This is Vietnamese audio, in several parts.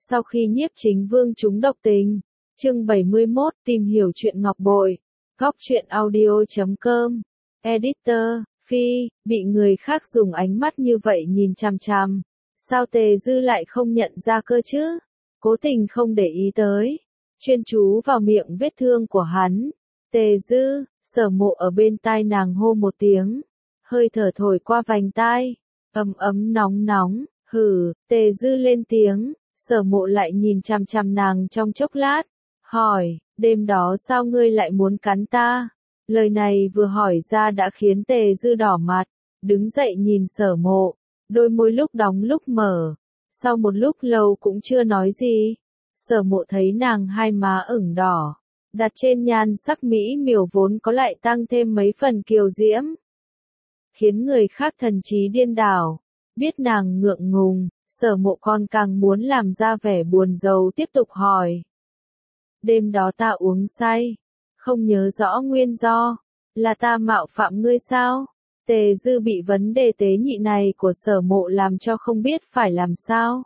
Sau khi Nhiếp Chính Vương trúng độc tình, chương 71 tìm hiểu chuyện ngọc bội, góc truyện audio.com, editor, Phi, bị người khác dùng ánh mắt như vậy nhìn chằm chằm, sao Tề Dư lại không nhận ra cơ chứ, cố tình không để ý tới, chuyên chú vào miệng vết thương của hắn. Tề Dư, Sở Mộ ở bên tai nàng hô một tiếng, hơi thở thổi qua vành tai, ấm ấm nóng nóng, hừ, Tề Dư lên tiếng, Sở Mộ lại nhìn chằm chằm nàng trong chốc lát, hỏi, đêm đó sao ngươi lại muốn cắn ta? Lời này vừa hỏi ra đã khiến Tề Dư đỏ mặt, đứng dậy nhìn Sở Mộ, đôi môi lúc đóng lúc mở, sau một lúc lâu cũng chưa nói gì. Sở Mộ thấy nàng hai má ửng đỏ, đặt trên nhan sắc mỹ miều vốn có lại tăng thêm mấy phần kiều diễm, khiến người khác thần trí điên đảo. Biết nàng ngượng ngùng, Sở Mộ còn càng muốn làm ra vẻ buồn rầu tiếp tục hỏi. Đêm đó ta uống say, không nhớ rõ nguyên do, là ta mạo phạm ngươi sao? Tề Dư bị vấn đề tế nhị này của Sở Mộ làm cho không biết phải làm sao.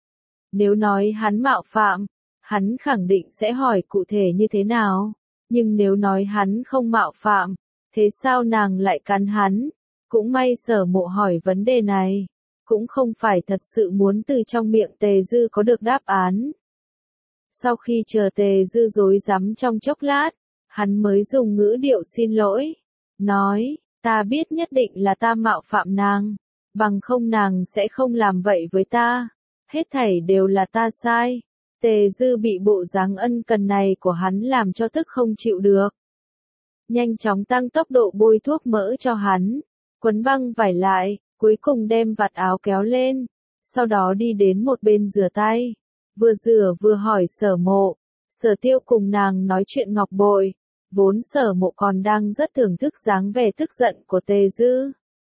Nếu nói hắn mạo phạm, hắn khẳng định sẽ hỏi cụ thể như thế nào, nhưng nếu nói hắn không mạo phạm, thế sao nàng lại cắn hắn? Cũng may Sở Mộ hỏi vấn đề này, cũng không phải thật sự muốn từ trong miệng Tề Dư có được đáp án. Sau khi chờ Tề Dư rối rắm trong chốc lát, hắn mới dùng ngữ điệu xin lỗi, nói, ta biết nhất định là ta mạo phạm nàng, bằng không nàng sẽ không làm vậy với ta, hết thảy đều là ta sai. Tề Dư bị bộ dáng ân cần này của hắn làm cho tức không chịu được. Nhanh chóng tăng tốc độ bôi thuốc mỡ cho hắn, quấn băng vải lại, cuối cùng đem vạt áo kéo lên, sau đó đi đến một bên rửa tay, vừa rửa vừa hỏi Sở Mộ. Sở Tiêu cùng nàng nói chuyện ngọc bội, vốn Sở Mộ còn đang rất thưởng thức dáng vẻ tức giận của Tề Dư.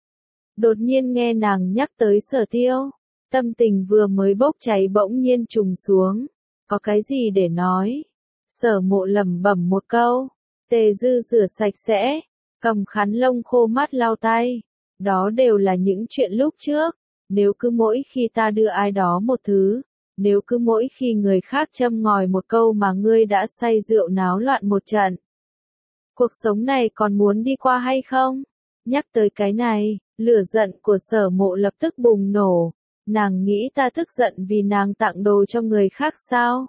Đột nhiên nghe nàng nhắc tới Sở Tiêu, tâm tình vừa mới bốc cháy bỗng nhiên trùng xuống, có cái gì để nói? Sở Mộ lẩm bẩm một câu, Tề Dư rửa sạch sẽ, cầm khăn lông khô mát lau tay, đó đều là những chuyện lúc trước, nếu cứ mỗi khi ta đưa ai đó một thứ, nếu cứ mỗi khi người khác châm ngòi một câu mà ngươi đã say rượu náo loạn một trận, cuộc sống này còn muốn đi qua hay không? Nhắc tới cái này, lửa giận của Sở Mộ lập tức bùng nổ, nàng nghĩ ta tức giận vì nàng tặng đồ cho người khác sao?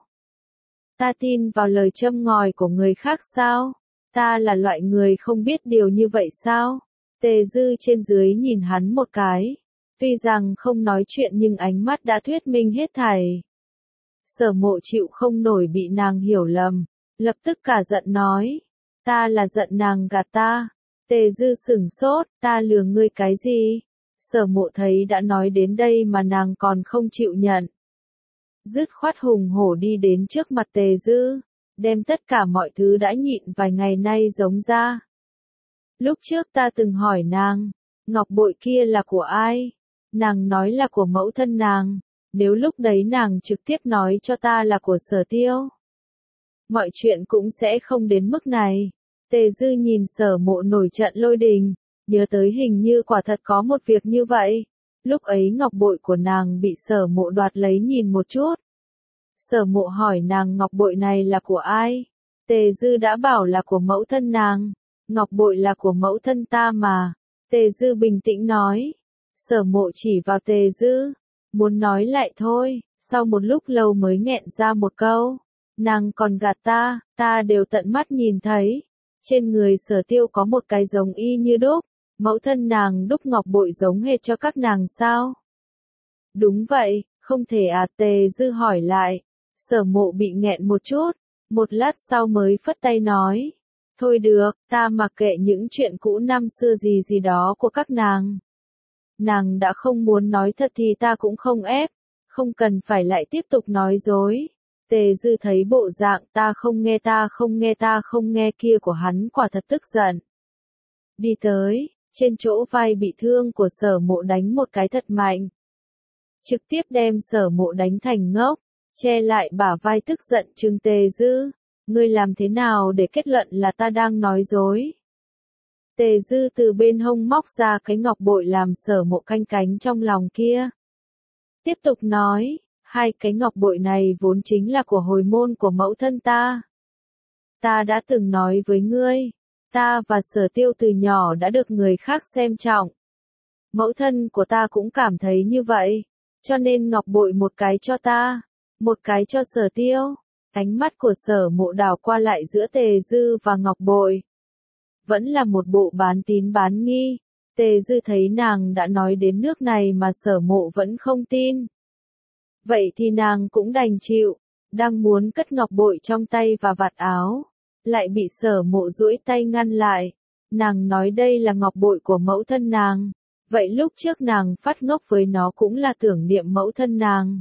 Ta tin vào lời châm ngòi của người khác sao? Ta là loại người không biết điều như vậy sao? Tề Dư trên dưới nhìn hắn một cái, tuy rằng không nói chuyện nhưng ánh mắt đã thuyết minh hết thảy. Sở Mộ chịu không nổi bị nàng hiểu lầm, lập tức cả giận nói, ta là giận nàng gạt ta. Tề Dư sửng sốt, ta lừa ngươi cái gì? Sở Mộ thấy đã nói đến đây mà nàng còn không chịu nhận, dứt khoát hùng hổ đi đến trước mặt Tề Dư, đem tất cả mọi thứ đã nhịn vài ngày nay giống ra. Lúc trước ta từng hỏi nàng, ngọc bội kia là của ai? Nàng nói là của mẫu thân nàng, nếu lúc đấy nàng trực tiếp nói cho ta là của Sở Tiêu, mọi chuyện cũng sẽ không đến mức này. Tề Dư nhìn Sở Mộ nổi trận lôi đình, nhớ tới hình như quả thật có một việc như vậy. Lúc ấy ngọc bội của nàng bị Sở Mộ đoạt lấy nhìn một chút. Sở Mộ hỏi nàng ngọc bội này là của ai? Tề Dư đã bảo là của mẫu thân nàng. Ngọc bội là của mẫu thân ta mà. Tề Dư bình tĩnh nói. Sở Mộ chỉ vào Tề Dư, muốn nói lại thôi, sau một lúc lâu mới nghẹn ra một câu. Nàng còn gạt ta, ta đều tận mắt nhìn thấy. Trên người Sở Tiêu có một cái giống y như đúc, mẫu thân nàng đúc ngọc bội giống hệt cho các nàng sao? Đúng vậy, không thể à? Tề Dư hỏi lại. Sở Mộ bị nghẹn một chút, một lát sau mới phất tay nói. Thôi được, ta mặc kệ những chuyện cũ năm xưa gì gì đó của các nàng. Nàng đã không muốn nói thật thì ta cũng không ép, không cần phải lại tiếp tục nói dối. Tề Dư thấy bộ dạng ta không nghe ta không nghe ta không nghe kia của hắn quả thật tức giận. Đi tới, trên chỗ vai bị thương của Sở Mộ đánh một cái thật mạnh. Trực tiếp đem Sở Mộ đánh thành ngốc, che lại bả vai tức giận trừng Tề Dư. Ngươi làm thế nào để kết luận là ta đang nói dối? Tề Dư từ bên hông móc ra cái ngọc bội làm Sở Mộ canh cánh trong lòng kia. Tiếp tục nói, Hai cái ngọc bội này vốn chính là của hồi môn của mẫu thân ta. Ta đã từng nói với ngươi, ta và Sở Tiêu từ nhỏ đã được người khác xem trọng. Mẫu thân của ta cũng cảm thấy như vậy, cho nên ngọc bội một cái cho ta, một cái cho Sở Tiêu. Ánh mắt của Sở Mộ đảo qua lại giữa Tề Dư và ngọc bội. Vẫn là một bộ bán tín bán nghi. Tề Dư thấy nàng đã nói đến nước này mà Sở Mộ vẫn không tin. Vậy thì nàng cũng đành chịu, đang muốn cất ngọc bội trong tay và vạt áo, lại bị Sở Mộ duỗi tay ngăn lại. Nàng nói đây là ngọc bội của mẫu thân nàng, vậy lúc trước nàng phát ngốc với nó cũng là tưởng niệm mẫu thân nàng.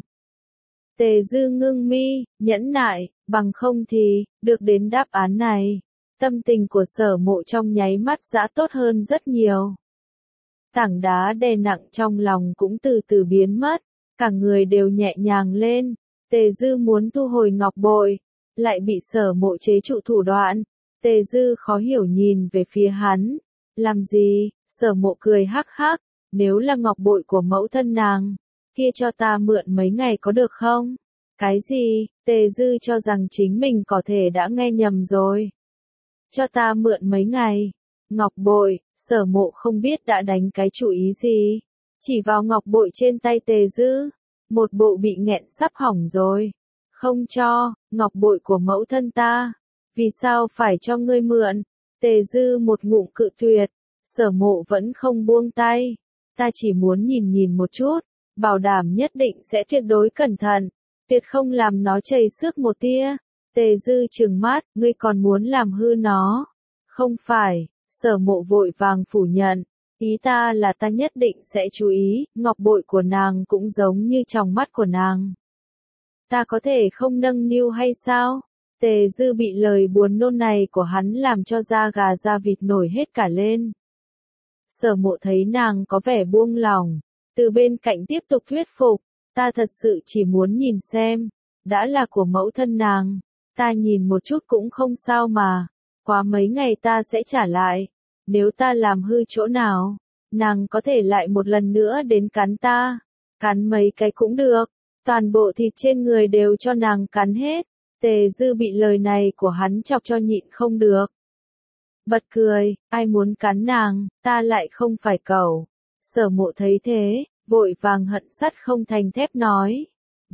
Tề Dư ngưng mi, nhẫn nại, bằng không thì, được đến đáp án này. Tâm tình của Sở Mộ trong nháy mắt đã tốt hơn rất nhiều. Tảng đá đè nặng trong lòng cũng từ từ biến mất, cả người đều nhẹ nhàng lên. Tề Dư muốn thu hồi ngọc bội, lại bị Sở Mộ chế trụ thủ đoạn. Tề Dư khó hiểu nhìn về phía hắn. Làm gì? Sở Mộ cười hắc hắc, nếu là ngọc bội của mẫu thân nàng, kia cho ta mượn mấy ngày có được không? Cái gì? Tề Dư cho rằng chính mình có thể đã nghe nhầm rồi. Cho ta mượn mấy ngày. Ngọc bội, Sở Mộ không biết đã đánh cái chủ ý gì. Chỉ vào ngọc bội trên tay Tề Dư. Một bộ bị nghẹn sắp hỏng rồi. Không cho, ngọc bội của mẫu thân ta. Vì sao phải cho ngươi mượn? Tề Dư một ngụm cự tuyệt. Sở Mộ vẫn không buông tay. Ta chỉ muốn nhìn một chút. Bảo đảm nhất định sẽ tuyệt đối cẩn thận. Tuyệt không làm nó chảy xước một tia. Tề Dư trừng mắt, ngươi còn muốn làm hư nó. Không phải, Sở Mộ vội vàng phủ nhận. Ý ta là ta nhất định sẽ chú ý, ngọc bội của nàng cũng giống như trong mắt của nàng. Ta có thể không nâng niu hay sao? Tề Dư bị lời buồn nôn này của hắn làm cho da gà da vịt nổi hết cả lên. Sở Mộ thấy nàng có vẻ buông lòng, từ bên cạnh tiếp tục thuyết phục, ta thật sự chỉ muốn nhìn xem, đã là của mẫu thân nàng, ta nhìn một chút cũng không sao mà, quá mấy ngày ta sẽ trả lại, nếu ta làm hư chỗ nào, nàng có thể lại một lần nữa đến cắn ta, cắn mấy cái cũng được, toàn bộ thịt trên người đều cho nàng cắn hết. Tề Dư bị lời này của hắn chọc cho nhịn không được. Bật cười, ai muốn cắn nàng, ta lại không phải cẩu. Sở Mộ thấy thế, vội vàng hận sắt không thành thép nói.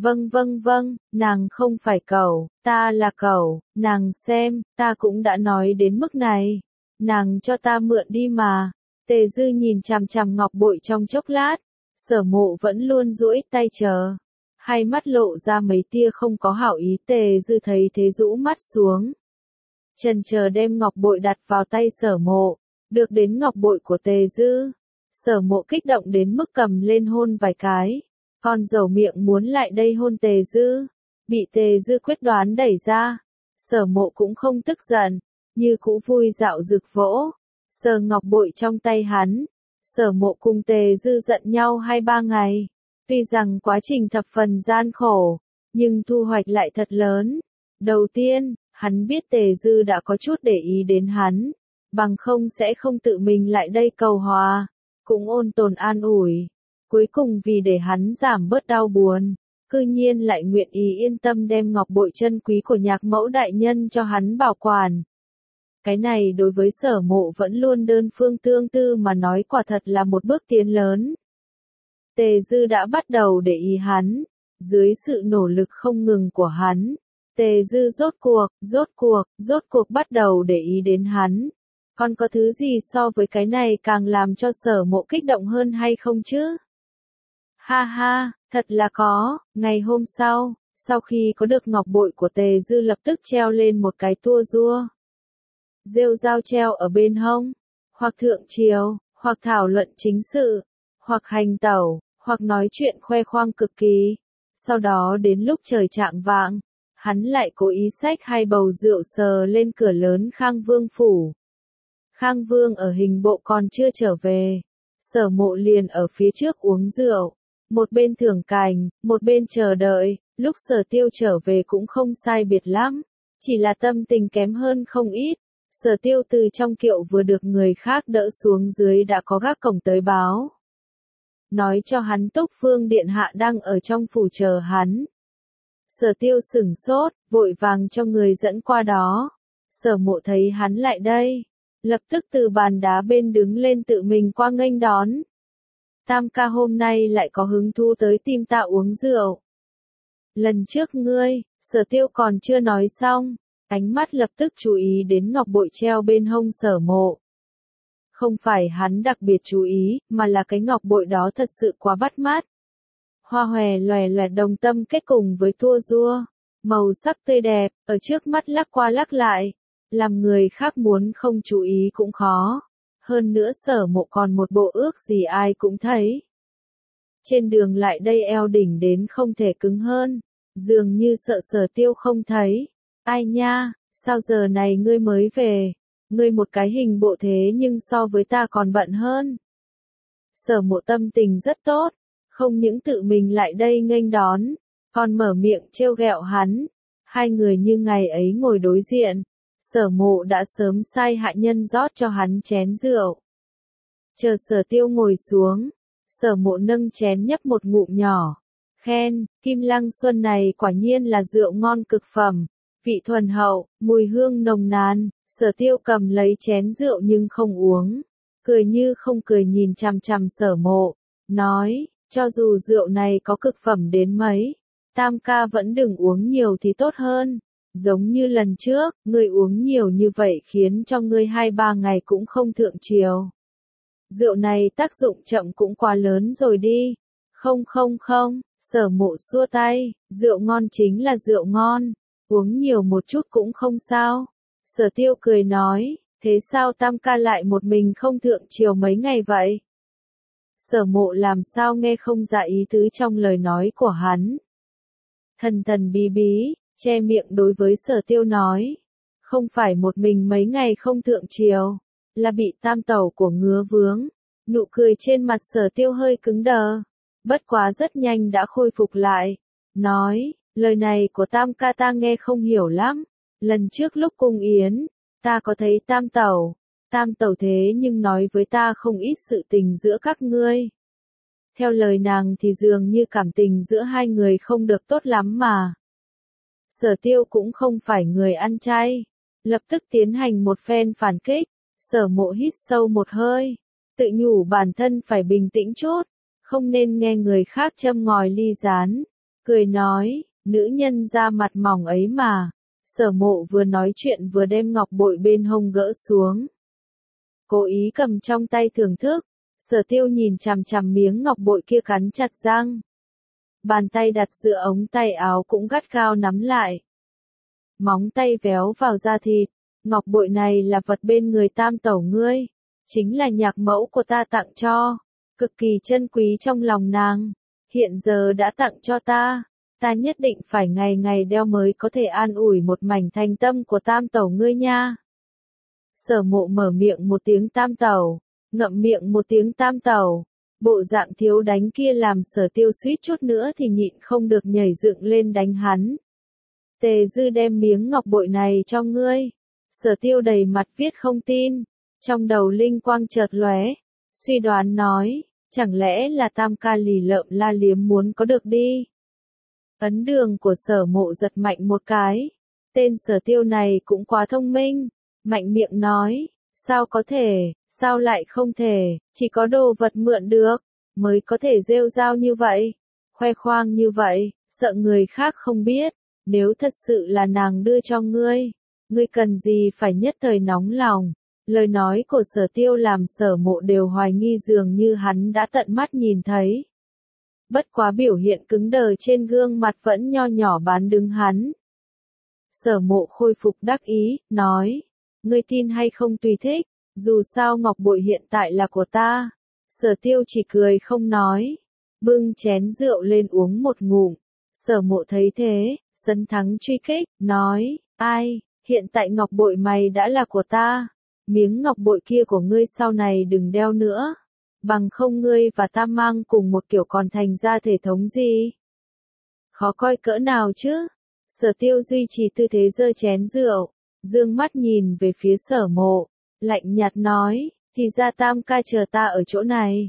Vâng, nàng không phải cẩu, ta là cẩu, nàng xem, ta cũng đã nói đến mức này. Nàng cho ta mượn đi mà. Tề Dư nhìn chằm chằm ngọc bội trong chốc lát. Sở Mộ vẫn luôn duỗi tay chờ. Hai mắt lộ ra mấy tia không có hảo ý. Tề Dư thấy thế rũ mắt xuống. Chần chờ đem ngọc bội đặt vào tay Sở Mộ. Được đến ngọc bội của Tề Dư. Sở Mộ kích động đến mức cầm lên hôn vài cái. Con dầu miệng muốn lại đây hôn Tề Dư. Bị Tề Dư quyết đoán đẩy ra. Sở Mộ cũng không tức giận. Như cũ vui dạo rực vỗ. Sờ ngọc bội trong tay hắn. Sở Mộ cùng Tề Dư giận nhau 2-3 ngày. Tuy rằng quá trình thập phần gian khổ, nhưng thu hoạch lại thật lớn. Đầu tiên, hắn biết Tề Dư đã có chút để ý đến hắn, bằng không sẽ không tự mình lại đây cầu hòa, cũng ôn tồn an ủi. Cuối cùng vì để hắn giảm bớt đau buồn, cư nhiên lại nguyện ý yên tâm đem ngọc bội chân quý của Nhạc Mẫu đại nhân cho hắn bảo quản. Cái này đối với Sở Mộ vẫn luôn đơn phương tương tư mà nói quả thật là một bước tiến lớn. Tề Dư đã bắt đầu để ý hắn, dưới sự nỗ lực không ngừng của hắn, Tề Dư rốt cuộc bắt đầu để ý đến hắn. Còn có thứ gì so với cái này càng làm cho Sở Mộ kích động hơn hay không chứ? Ha ha, thật là có. Ngày hôm sau khi có được ngọc bội của Tề Dư lập tức treo lên một cái tua rua. Rêu dao treo ở bên hông, hoặc thượng triều, hoặc thảo luận chính sự, hoặc hành tẩu, hoặc nói chuyện khoe khoang cực kỳ. Sau đó đến lúc trời chạng vạng, hắn lại cố ý xách 2 bầu rượu sờ lên cửa lớn Khang Vương phủ. Khang Vương ở hình bộ còn chưa trở về. Sở Mộ liền ở phía trước uống rượu, một bên thưởng cành, một bên chờ đợi. Lúc Sở Tiêu trở về cũng không sai biệt lắm, chỉ là tâm tình kém hơn không ít. Sở Tiêu từ trong kiệu vừa được người khác đỡ xuống dưới đã có gác cổng tới báo. nói cho hắn Túc Phương điện hạ đang ở trong phủ chờ hắn. Sở Tiêu sửng sốt, vội vàng cho người dẫn qua đó. Sở Mộ thấy hắn lại đây, lập tức từ bàn đá bên đứng lên tự mình qua nghênh đón. Tam ca hôm nay lại có hứng thú tới tìm ta uống rượu. Lần trước ngươi, Sở Tiêu còn chưa nói xong, ánh mắt lập tức chú ý đến ngọc bội treo bên hông Sở Mộ. Không phải hắn đặc biệt chú ý, mà là cái ngọc bội đó thật sự quá bắt mắt. Hoa hòe lòe loẹt đồng tâm kết cùng với tua rua, màu sắc tươi đẹp, ở trước mắt lắc qua lắc lại, làm người khác muốn không chú ý cũng khó. Hơn nữa Sở Mộ còn một bộ ước gì ai cũng thấy. Trên đường lại đây eo đỉnh đến không thể cứng hơn, dường như sợ Sở Tiêu không thấy. Ai nha, sao giờ này ngươi mới về? Ngươi một cái hình bộ thế nhưng so với ta còn bận hơn. Sở Mộ tâm tình rất tốt, không những tự mình lại đây nghênh đón, còn mở miệng trêu ghẹo hắn. Hai người như ngày ấy ngồi đối diện, Sở Mộ đã sớm sai hạ nhân rót cho hắn chén rượu. Chờ Sở Tiêu ngồi xuống, Sở Mộ nâng chén nhấp một ngụm nhỏ, khen, Kim Lăng Xuân này quả nhiên là rượu ngon cực phẩm, vị thuần hậu, mùi hương nồng nàn. Sở Tiêu cầm lấy chén rượu nhưng không uống, cười như không cười nhìn chằm chằm Sở Mộ, nói, cho dù rượu này có cực phẩm đến mấy, Tam ca vẫn đừng uống nhiều thì tốt hơn. Giống như lần trước, ngươi uống nhiều như vậy khiến cho ngươi 2-3 ngày cũng không thượng triều. Rượu này tác dụng chậm cũng quá lớn rồi đi. Không, Sở Mộ xua tay, rượu ngon chính là rượu ngon, uống nhiều một chút cũng không sao. Sở Tiêu cười nói, thế sao Tam ca lại một mình không thượng triều mấy ngày vậy? Sở Mộ làm sao nghe không ra ý tứ trong lời nói của hắn. Thần thần bí bí, che miệng đối với Sở Tiêu nói, không phải một mình mấy ngày không thượng triều, là bị tam tẩu của ngứa vướng. Nụ cười trên mặt Sở Tiêu hơi cứng đờ, bất quá rất nhanh đã khôi phục lại, nói, lời này của Tam ca ta nghe không hiểu lắm. Lần trước lúc cung yến, ta có thấy tam tẩu thế nhưng nói với ta không ít sự tình giữa các ngươi. Theo lời nàng thì dường như cảm tình giữa hai người không được tốt lắm mà. Sở Tiêu cũng không phải người ăn chay, lập tức tiến hành một phen phản kích. Sở Mộ hít sâu một hơi, tự nhủ bản thân phải bình tĩnh chút, không nên nghe người khác châm ngòi ly gián, cười nói, nữ nhân da mặt mỏng ấy mà. Sở Mộ vừa nói chuyện vừa đem ngọc bội bên hông gỡ xuống, cố ý cầm trong tay thưởng thức. Sở Tiêu nhìn chằm chằm miếng ngọc bội kia cắn chặt răng, bàn tay đặt giữa ống tay áo cũng gắt gao nắm lại, móng tay véo vào da thịt. Ngọc bội này là vật bên người tam tẩu ngươi, chính là nhạc mẫu của ta tặng cho, cực kỳ chân quý trong lòng nàng, hiện giờ đã tặng cho ta. Ta nhất định phải ngày ngày đeo mới có thể an ủi một mảnh thành tâm của tam tẩu ngươi nha. Sở Mộ mở miệng một tiếng tam tẩu, ngậm miệng một tiếng tam tẩu, bộ dạng thiếu đánh kia làm Sở Tiêu suýt chút nữa thì nhịn không được nhảy dựng lên đánh hắn. Tề Dư đem miếng ngọc bội này cho ngươi. Sở Tiêu đầy mặt viết không tin, trong đầu linh quang chợt lóe, suy đoán nói, chẳng lẽ là Tam ca lì lợm la liếm muốn có được đi. Ấn đường của Sở Mộ giật mạnh một cái, tên Sở Tiêu này cũng quá thông minh, mạnh miệng nói, sao có thể, sao lại không thể, chỉ có đồ vật mượn được, mới có thể rêu rao như vậy, khoe khoang như vậy, sợ người khác không biết, nếu thật sự là nàng đưa cho ngươi cần gì phải nhất thời nóng lòng. Lời nói của Sở Tiêu làm Sở Mộ đều hoài nghi dường như hắn đã tận mắt nhìn thấy. Bất quá biểu hiện cứng đờ trên gương mặt vẫn nho nhỏ bán đứng hắn. Sở Mộ khôi phục đắc ý, nói, ngươi tin hay không tùy thích, dù sao ngọc bội hiện tại là của ta. Sở Tiêu chỉ cười không nói, bưng chén rượu lên uống một ngụm. Sở Mộ thấy thế, sấn thắng truy kích, nói, ai, hiện tại ngọc bội mày đã là của ta, miếng ngọc bội kia của ngươi sau này đừng đeo nữa, bằng không ngươi và ta mang cùng một kiểu còn thành ra thể thống gì. Khó coi cỡ nào chứ? Sở Tiêu duy trì tư thế giơ chén rượu, dương mắt nhìn về phía Sở Mộ, lạnh nhạt nói, thì ra Tam ca chờ ta ở chỗ này.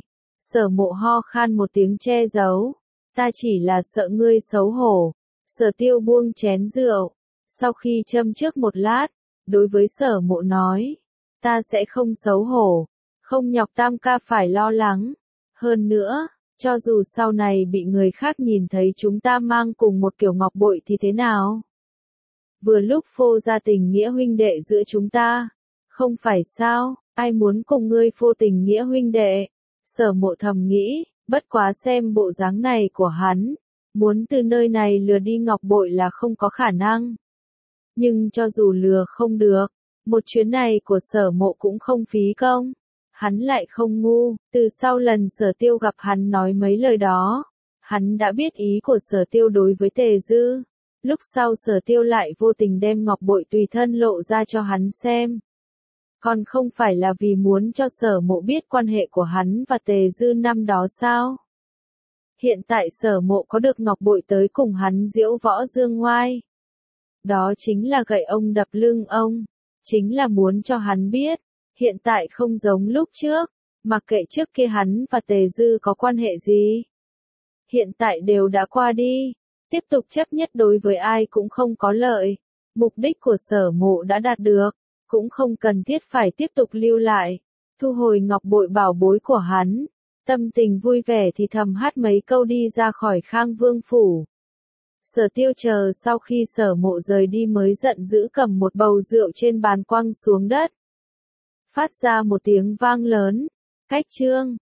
Sở Mộ ho khan một tiếng che giấu. Ta chỉ là sợ ngươi xấu hổ. Sở Tiêu buông chén rượu. Sau khi châm trước một lát, đối với Sở Mộ nói. Ta sẽ không xấu hổ. Không nhọc Tam ca phải lo lắng. Hơn nữa, cho dù sau này bị người khác nhìn thấy chúng ta mang cùng một kiểu ngọc bội thì thế nào? Vừa lúc phô ra tình nghĩa huynh đệ giữa chúng ta. Không phải sao, ai muốn cùng ngươi phô tình nghĩa huynh đệ? Sở Mộ thầm nghĩ, bất quá xem bộ dáng này của hắn. Muốn từ nơi này lừa đi ngọc bội là không có khả năng. Nhưng cho dù lừa không được, một chuyến này của Sở Mộ cũng không phí công. Hắn lại không ngu, từ sau lần Sở Tiêu gặp hắn nói mấy lời đó, hắn đã biết ý của Sở Tiêu đối với Tề Dư. Lúc sau Sở Tiêu lại vô tình đem ngọc bội tùy thân lộ ra cho hắn xem. Còn không phải là vì muốn cho Sở Mộ biết quan hệ của hắn và Tề Dư năm đó sao? Hiện tại Sở Mộ có được ngọc bội tới cùng hắn diễu võ dương ngoai. Đó chính là gậy ông đập lưng ông. Chính là muốn cho hắn biết. Hiện tại không giống lúc trước. Mặc kệ trước kia hắn và Tề Dư có quan hệ gì. Hiện tại đều đã qua đi. Tiếp tục chấp nhất đối với ai cũng không có lợi. Mục đích của Sở Mộ đã đạt được. Cũng không cần thiết phải tiếp tục lưu lại. Thu hồi ngọc bội bảo bối của hắn. Tâm tình vui vẻ thì thầm hát mấy câu đi ra khỏi Khang Vương phủ. Sở Tiêu chờ sau khi Sở Mộ rời đi mới giận dữ cầm một bầu rượu trên bàn quăng xuống đất. Phát ra một tiếng vang lớn. Cách chương.